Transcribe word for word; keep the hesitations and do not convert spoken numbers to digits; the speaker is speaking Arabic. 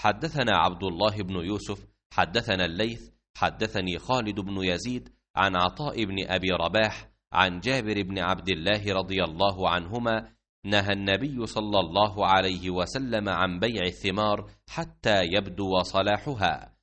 حدثنا عبد الله بن يوسف حدثنا الليث حدثني خالد بن يزيد عن عطاء بن أبي رباح عن جابر بن عبد الله رضي الله عنهما نهى النبي صلى الله عليه وسلم عن بيع الثمار حتى يبدو صلاحها،